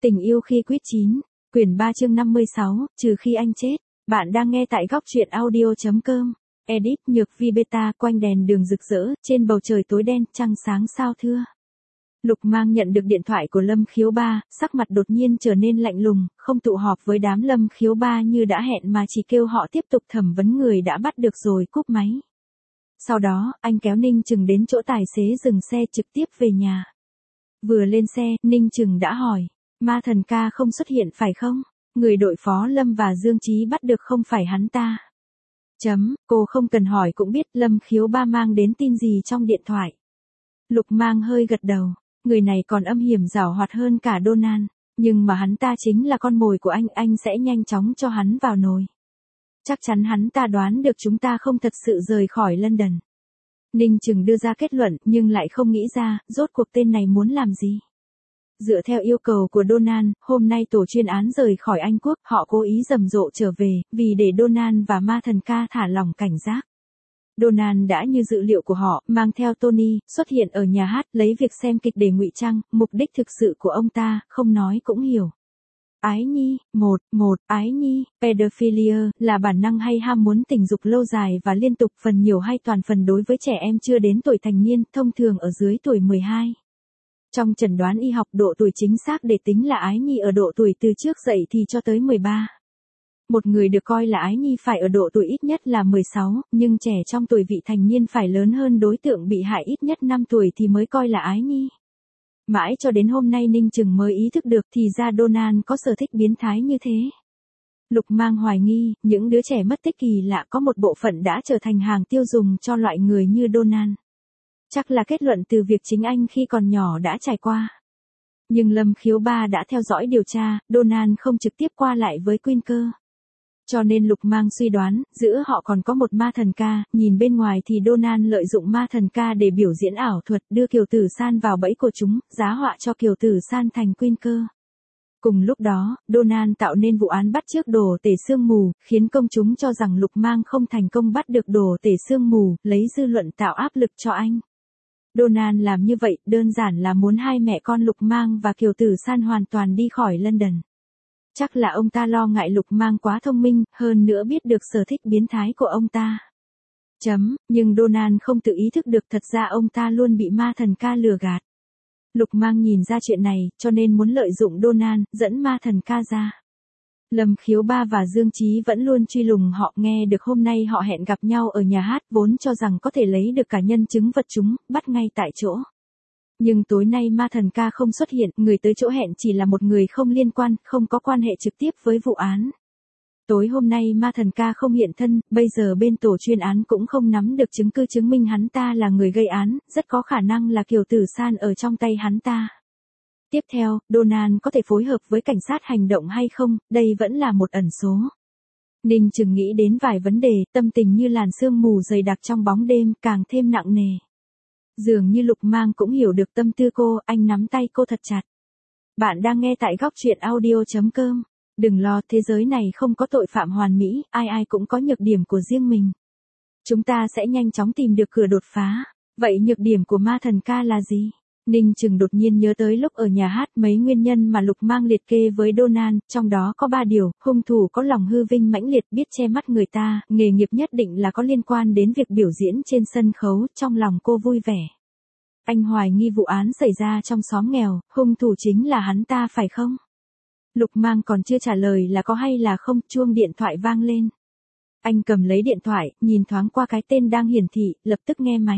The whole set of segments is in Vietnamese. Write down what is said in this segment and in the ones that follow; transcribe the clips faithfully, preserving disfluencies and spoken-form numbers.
Tình yêu khi quýt chín, quyển ba chương năm mươi sáu, trừ khi anh chết. Bạn đang nghe tại góc truyện audio.com. Edit Nhược Vi Beta quanh đèn đường rực rỡ, trên bầu trời tối đen, trăng sáng sao thưa. Lục Mang nhận được điện thoại của Lâm Khiếu Ba, sắc mặt đột nhiên trở nên lạnh lùng, không tụ họp với đám Lâm Khiếu Ba như đã hẹn mà chỉ kêu họ tiếp tục thẩm vấn người đã bắt được rồi cúp máy. Sau đó, anh kéo Ninh Trừng đến chỗ tài xế dừng xe trực tiếp về nhà. Vừa lên xe, Ninh Trừng đã hỏi, Ma Thần ca không xuất hiện phải không? Người đội phó Lâm và Dương Chí bắt được không phải hắn ta. Chấm, cô không cần hỏi cũng biết Lâm Khiếu Ba mang đến tin gì trong điện thoại. Lục Mang hơi gật đầu, người này còn âm hiểm giảo hoạt hơn cả Donan, nhưng mà hắn ta chính là con mồi của anh, anh sẽ nhanh chóng cho hắn vào nồi. Chắc chắn hắn ta đoán được chúng ta không thật sự rời khỏi London. Ninh Trừng đưa ra kết luận nhưng lại không nghĩ ra, rốt cuộc tên này muốn làm gì. Dựa theo yêu cầu của Donan, hôm nay tổ chuyên án rời khỏi Anh Quốc, họ cố ý rầm rộ trở về, vì để Donan và Ma Thần ca thả lỏng cảnh giác. Donan đã như dự liệu của họ, mang theo Tony, xuất hiện ở nhà hát, lấy việc xem kịch để ngụy trang, mục đích thực sự của ông ta, không nói cũng hiểu. Ái nhi, một, một, ái nhi, pedophilia, là bản năng hay ham muốn tình dục lâu dài và liên tục, phần nhiều hay toàn phần đối với trẻ em chưa đến tuổi thành niên, thông thường ở dưới tuổi mười hai. Trong chẩn đoán y học, độ tuổi chính xác để tính là ái nhi ở độ tuổi từ trước dậy thì cho tới mười ba. Một người được coi là ái nhi phải ở độ tuổi ít nhất là mười sáu, nhưng trẻ trong tuổi vị thành niên phải lớn hơn đối tượng bị hại ít nhất năm tuổi thì mới coi là ái nhi. Mãi cho đến hôm nay Ninh Trừng mới ý thức được thì ra Donan có sở thích biến thái như thế. Lục Mang hoài nghi, những đứa trẻ mất tích kỳ lạ có một bộ phận đã trở thành hàng tiêu dùng cho loại người như Donan. Chắc là kết luận từ việc chính anh khi còn nhỏ đã trải qua. Nhưng Lâm Khiếu Ba đã theo dõi điều tra, Donan không trực tiếp qua lại với Quinker. Cho nên Lục Mang suy đoán, giữa họ còn có một Ma Thần ca, nhìn bên ngoài thì Donan lợi dụng Ma Thần ca để biểu diễn ảo thuật, đưa Kiều Tử San vào bẫy của chúng, giá họa cho Kiều Tử San thành Quinker. Cùng lúc đó, Donan tạo nên vụ án bắt chước đồ tể sương mù, khiến công chúng cho rằng Lục Mang không thành công bắt được đồ tể sương mù, lấy dư luận tạo áp lực cho anh. Donan làm như vậy, đơn giản là muốn hai mẹ con Lục Mang và Kiều Tử San hoàn toàn đi khỏi London. Chắc là ông ta lo ngại Lục Mang quá thông minh, hơn nữa biết được sở thích biến thái của ông ta. Chấm, nhưng Donan không tự ý thức được thật ra ông ta luôn bị Ma Thần ca lừa gạt. Lục Mang nhìn ra chuyện này, cho nên muốn lợi dụng Donan, dẫn Ma Thần ca ra. Lâm Khiếu Ba và Dương Chí vẫn luôn truy lùng họ, nghe được hôm nay họ hẹn gặp nhau ở nhà hát, vốn cho rằng có thể lấy được cả nhân chứng vật chúng, bắt ngay tại chỗ. Nhưng tối nay Ma Thần ca không xuất hiện, người tới chỗ hẹn chỉ là một người không liên quan, không có quan hệ trực tiếp với vụ án. Tối hôm nay Ma Thần ca không hiện thân, bây giờ bên tổ chuyên án cũng không nắm được chứng cứ chứng minh hắn ta là người gây án, rất có khả năng là Kiều Tử San ở trong tay hắn ta. Tiếp theo, Donan có thể phối hợp với cảnh sát hành động hay không, đây vẫn là một ẩn số. Ninh Trừng nghĩ đến vài vấn đề, tâm tình như làn sương mù dày đặc trong bóng đêm, càng thêm nặng nề. Dường như Lục Mang cũng hiểu được tâm tư cô, anh nắm tay cô thật chặt. Bạn đang nghe tại góc truyện audio.com. Đừng lo, thế giới này không có tội phạm hoàn mỹ, ai ai cũng có nhược điểm của riêng mình. Chúng ta sẽ nhanh chóng tìm được cửa đột phá. Vậy nhược điểm của Ma Thần ca là gì? Ninh Trừng đột nhiên nhớ tới lúc ở nhà hát mấy nguyên nhân mà Lục Mang liệt kê với Donan, trong đó có ba điều, hung thủ có lòng hư vinh mãnh liệt, biết che mắt người ta, nghề nghiệp nhất định là có liên quan đến việc biểu diễn trên sân khấu, trong lòng cô vui vẻ. Anh hoài nghi vụ án xảy ra trong xóm nghèo, hung thủ chính là hắn ta phải không? Lục Mang còn chưa trả lời là có hay là không, chuông điện thoại vang lên. Anh cầm lấy điện thoại, nhìn thoáng qua cái tên đang hiển thị, lập tức nghe máy.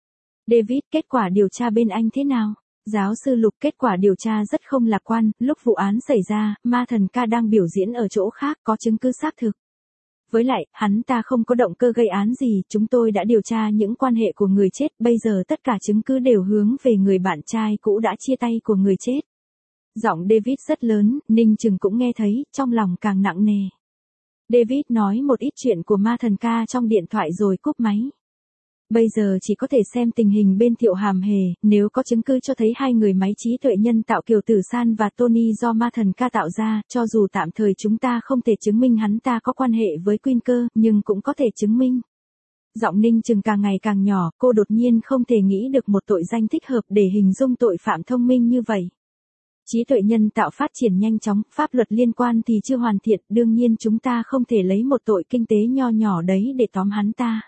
David, kết quả điều tra bên anh thế nào? Giáo sư Lục, kết quả điều tra rất không lạc quan, lúc vụ án xảy ra, Ma Thần ca đang biểu diễn ở chỗ khác, có chứng cứ xác thực. Với lại, hắn ta không có động cơ gây án gì, chúng tôi đã điều tra những quan hệ của người chết, bây giờ tất cả chứng cứ đều hướng về người bạn trai cũ đã chia tay của người chết. Giọng David rất lớn, Ninh Trừng cũng nghe thấy, trong lòng càng nặng nề. David nói một ít chuyện của Ma Thần ca trong điện thoại rồi cúp máy. Bây giờ chỉ có thể xem tình hình bên Thiệu Hàm Hề, nếu có chứng cứ cho thấy hai người máy trí tuệ nhân tạo Kiều Tử San và Tony do Ma Thần ca tạo ra, cho dù tạm thời chúng ta không thể chứng minh hắn ta có quan hệ với Quinker, nhưng cũng có thể chứng minh. Giọng Ninh Trừng càng ngày càng nhỏ, cô đột nhiên không thể nghĩ được một tội danh thích hợp để hình dung tội phạm thông minh như vậy. Trí tuệ nhân tạo phát triển nhanh chóng, pháp luật liên quan thì chưa hoàn thiện, đương nhiên chúng ta không thể lấy một tội kinh tế nho nhỏ đấy để tóm hắn ta.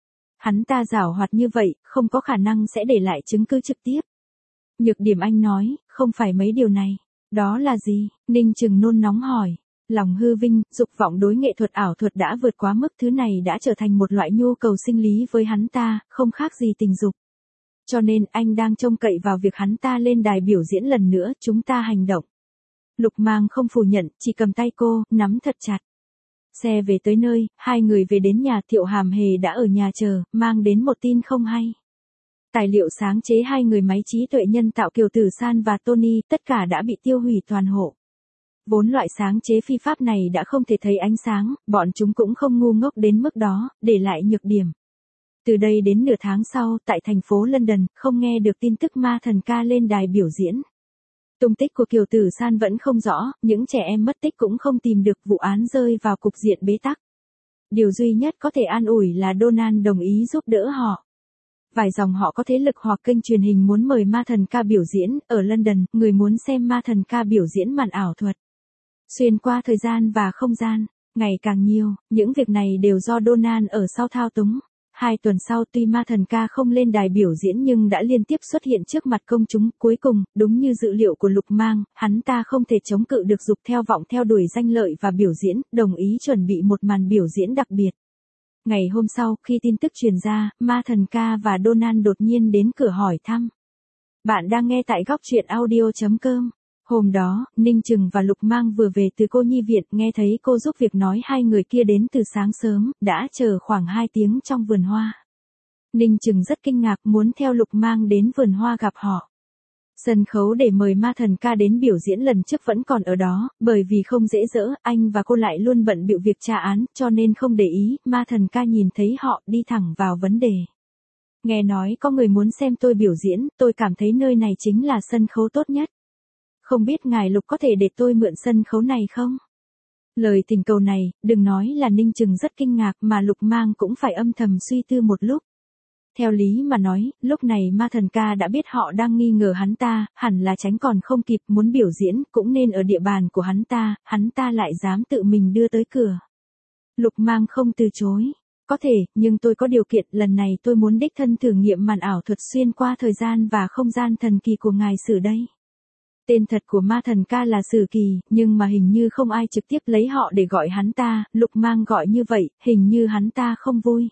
Hắn ta giảo hoạt như vậy, không có khả năng sẽ để lại chứng cứ trực tiếp. Nhược Điểm Anh nói, không phải mấy điều này. Đó là gì? Ninh Trừng nôn nóng hỏi. Lòng hư vinh, dục vọng đối nghệ thuật ảo thuật đã vượt quá mức, thứ này đã trở thành một loại nhu cầu sinh lý với hắn ta, không khác gì tình dục. Cho nên anh đang trông cậy vào việc hắn ta lên đài biểu diễn lần nữa, chúng ta hành động. Lục Mang không phủ nhận, chỉ cầm tay cô, nắm thật chặt. Xe về tới nơi, hai người về đến nhà, Thiệu Hàm Hề đã ở nhà chờ, mang đến một tin không hay. Tài liệu sáng chế hai người máy trí tuệ nhân tạo Kiều Tử San và Tony, tất cả đã bị tiêu hủy toàn hộ. Vốn loại sáng chế phi pháp này đã không thể thấy ánh sáng, bọn chúng cũng không ngu ngốc đến mức đó, để lại nhược điểm. Từ đây đến nửa tháng sau, tại thành phố London, không nghe được tin tức ma thần ca lên đài biểu diễn. Tung tích của Kiều Tử San vẫn không rõ, những trẻ em mất tích cũng không tìm được, vụ án rơi vào cục diện bế tắc. Điều duy nhất có thể an ủi là Donald đồng ý giúp đỡ họ. Vài dòng họ có thế lực hoặc kênh truyền hình muốn mời ma thần ca biểu diễn, ở London, người muốn xem ma thần ca biểu diễn màn ảo thuật. Xuyên qua thời gian và không gian, ngày càng nhiều, những việc này đều do Donald ở sau thao túng. Hai tuần sau tuy ma thần ca không lên đài biểu diễn nhưng đã liên tiếp xuất hiện trước mặt công chúng, cuối cùng, đúng như dự liệu của Lục Mang, hắn ta không thể chống cự được dục theo vọng theo đuổi danh lợi và biểu diễn, đồng ý chuẩn bị một màn biểu diễn đặc biệt. Ngày hôm sau, khi tin tức truyền ra, ma thần ca và Donald đột nhiên đến cửa hỏi thăm. Bạn đang nghe tại góc truyện audio chấm com. Hôm đó, Ninh Trừng và Lục Mang vừa về từ cô nhi viện, nghe thấy cô giúp việc nói hai người kia đến từ sáng sớm, đã chờ khoảng hai tiếng trong vườn hoa. Ninh Trừng rất kinh ngạc, muốn theo Lục Mang đến vườn hoa gặp họ. Sân khấu để mời ma thần ca đến biểu diễn lần trước vẫn còn ở đó, bởi vì không dễ dỡ, anh và cô lại luôn bận bịu việc tra án, cho nên không để ý, ma thần ca nhìn thấy họ, đi thẳng vào vấn đề. Nghe nói có người muốn xem tôi biểu diễn, tôi cảm thấy nơi này chính là sân khấu tốt nhất. Không biết ngài Lục có thể để tôi mượn sân khấu này không? Lời tình cầu này, đừng nói là Ninh Trừng rất kinh ngạc mà Lục Mang cũng phải âm thầm suy tư một lúc. Theo lý mà nói, lúc này ma thần ca đã biết họ đang nghi ngờ hắn ta, hẳn là tránh còn không kịp, muốn biểu diễn, cũng nên ở địa bàn của hắn ta, hắn ta lại dám tự mình đưa tới cửa. Lục Mang không từ chối. Có thể, nhưng tôi có điều kiện, lần này tôi muốn đích thân thử nghiệm màn ảo thuật xuyên qua thời gian và không gian thần kỳ của ngài Sử đây. Tên thật của ma thần ca là Sử Kỳ, nhưng mà hình như không ai trực tiếp lấy họ để gọi hắn ta, Lục Mang gọi như vậy, hình như hắn ta không vui.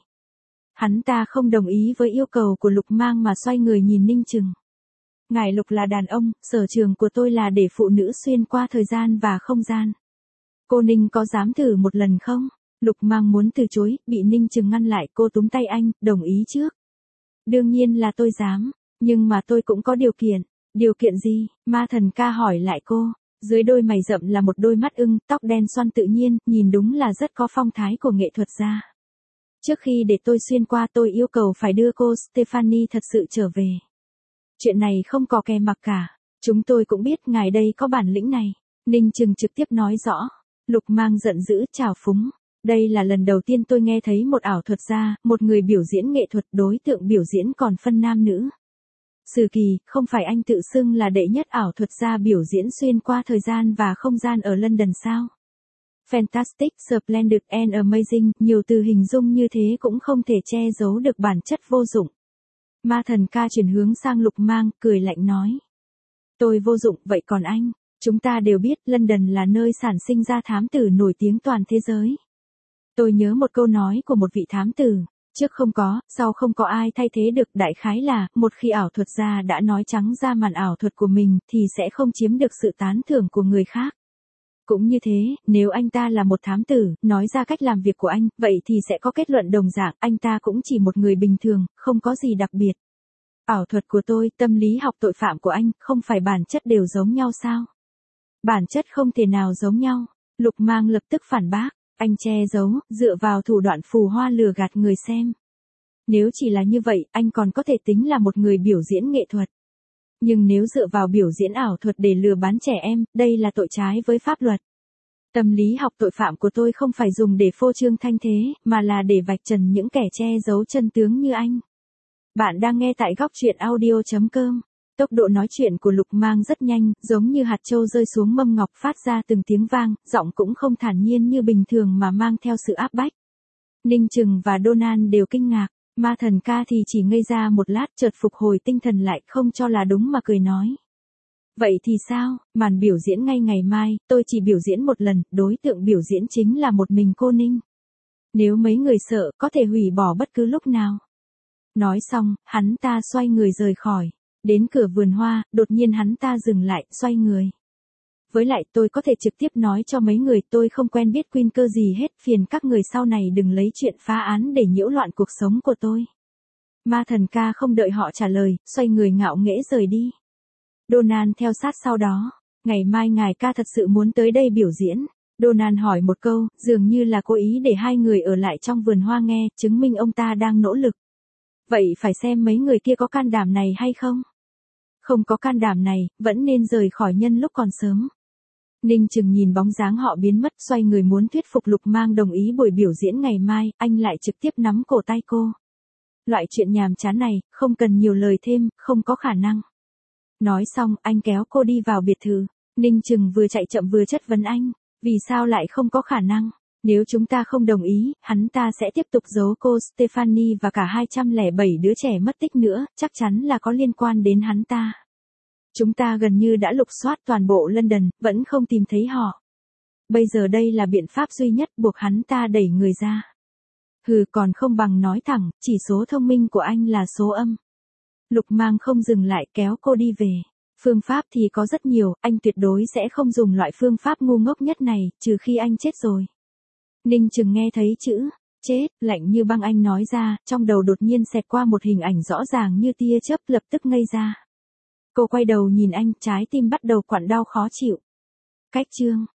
Hắn ta không đồng ý với yêu cầu của Lục Mang mà xoay người nhìn Ninh Trừng. Ngài Lục là đàn ông, sở trường của tôi là để phụ nữ xuyên qua thời gian và không gian. Cô Ninh có dám thử một lần không? Lục Mang muốn từ chối, bị Ninh Trừng ngăn lại, cô túm tay anh, đồng ý trước. Đương nhiên là tôi dám, nhưng mà tôi cũng có điều kiện. Điều kiện gì? Ma thần ca hỏi lại cô. Dưới đôi mày rậm là một đôi mắt ưng, tóc đen xoăn tự nhiên, nhìn đúng là rất có phong thái của nghệ thuật gia. Trước khi để tôi xuyên qua tôi yêu cầu phải đưa cô Stephanie thật sự trở về. Chuyện này không có kè mặc cả. Chúng tôi cũng biết ngài đây có bản lĩnh này. Ninh Trừng trực tiếp nói rõ. Lục Mang giận dữ, trào phúng. Đây là lần đầu tiên tôi nghe thấy một ảo thuật gia, một người biểu diễn nghệ thuật, đối tượng biểu diễn còn phân nam nữ. Sử Kỳ, không phải anh tự xưng là đệ nhất ảo thuật gia biểu diễn xuyên qua thời gian và không gian ở London sao? Fantastic, splendid and amazing, nhiều từ hình dung như thế cũng không thể che giấu được bản chất vô dụng. Ma thần ca chuyển hướng sang Lục Mang, cười lạnh nói. Tôi vô dụng, vậy còn anh? Chúng ta đều biết London là nơi sản sinh ra thám tử nổi tiếng toàn thế giới. Tôi nhớ một câu nói của một vị thám tử. Trước không có, sau không có ai thay thế được, đại khái là, một khi ảo thuật gia đã nói trắng ra màn ảo thuật của mình, thì sẽ không chiếm được sự tán thưởng của người khác. Cũng như thế, nếu anh ta là một thám tử, nói ra cách làm việc của anh, vậy thì sẽ có kết luận đồng dạng, anh ta cũng chỉ một người bình thường, không có gì đặc biệt. Ảo thuật của tôi, tâm lý học tội phạm của anh, không phải bản chất đều giống nhau sao? Bản chất không thể nào giống nhau. Lục Mang lập tức phản bác. Anh che giấu, dựa vào thủ đoạn phù hoa lừa gạt người xem. Nếu chỉ là như vậy, anh còn có thể tính là một người biểu diễn nghệ thuật. Nhưng nếu dựa vào biểu diễn ảo thuật để lừa bán trẻ em, đây là tội trái với pháp luật. Tâm lý học tội phạm của tôi không phải dùng để phô trương thanh thế, mà là để vạch trần những kẻ che giấu chân tướng như anh. Bạn đang nghe tại góc truyện audio chấm com. Tốc độ nói chuyện của Lục Mang rất nhanh, giống như hạt châu rơi xuống mâm ngọc phát ra từng tiếng vang, giọng cũng không thản nhiên như bình thường mà mang theo sự áp bách. Ninh Trừng và Donan đều kinh ngạc, Ma Thần Ca thì chỉ ngây ra một lát chợt phục hồi tinh thần lại không cho là đúng mà cười nói. Vậy thì sao, màn biểu diễn ngay ngày mai, tôi chỉ biểu diễn một lần, đối tượng biểu diễn chính là một mình cô Ninh. Nếu mấy người sợ, có thể hủy bỏ bất cứ lúc nào. Nói xong, hắn ta xoay người rời khỏi. Đến cửa vườn hoa, đột nhiên hắn ta dừng lại, xoay người. Với lại tôi có thể trực tiếp nói cho mấy người tôi không quen biết Queen Cơ gì hết, phiền các người sau này đừng lấy chuyện phá án để nhiễu loạn cuộc sống của tôi. Ma Thần Ca không đợi họ trả lời, xoay người ngạo nghễ rời đi. Donan theo sát sau đó. Ngày mai ngài ca thật sự muốn tới đây biểu diễn. Donan hỏi một câu, dường như là cố ý để hai người ở lại trong vườn hoa nghe, chứng minh ông ta đang nỗ lực. Vậy phải xem mấy người kia có can đảm này hay không? Không có can đảm này, vẫn nên rời khỏi nhân lúc còn sớm. Ninh Trừng nhìn bóng dáng họ biến mất, xoay người muốn thuyết phục Lục Mang đồng ý buổi biểu diễn ngày mai, anh lại trực tiếp nắm cổ tay cô. Loại chuyện nhàm chán này, không cần nhiều lời thêm, không có khả năng. Nói xong, anh kéo cô đi vào biệt thự. Ninh Trừng vừa chạy chậm vừa chất vấn anh, vì sao lại không có khả năng? Nếu chúng ta không đồng ý, hắn ta sẽ tiếp tục giấu cô Stephanie và cả hai trăm lẻ bảy đứa trẻ mất tích nữa, chắc chắn là có liên quan đến hắn ta. Chúng ta gần như đã lục soát toàn bộ London, vẫn không tìm thấy họ. Bây giờ đây là biện pháp duy nhất buộc hắn ta đẩy người ra. Hừ, còn không bằng nói thẳng, chỉ số thông minh của anh là số âm. Lục Mang không dừng lại kéo cô đi về. Phương pháp thì có rất nhiều, anh tuyệt đối sẽ không dùng loại phương pháp ngu ngốc nhất này, trừ khi anh chết rồi. Ninh Trừng nghe thấy chữ chết, lạnh như băng anh nói ra, trong đầu đột nhiên xẹt qua một hình ảnh rõ ràng như tia chớp, lập tức ngây ra. Cô quay đầu nhìn anh, trái tim bắt đầu quặn đau khó chịu. Cách chương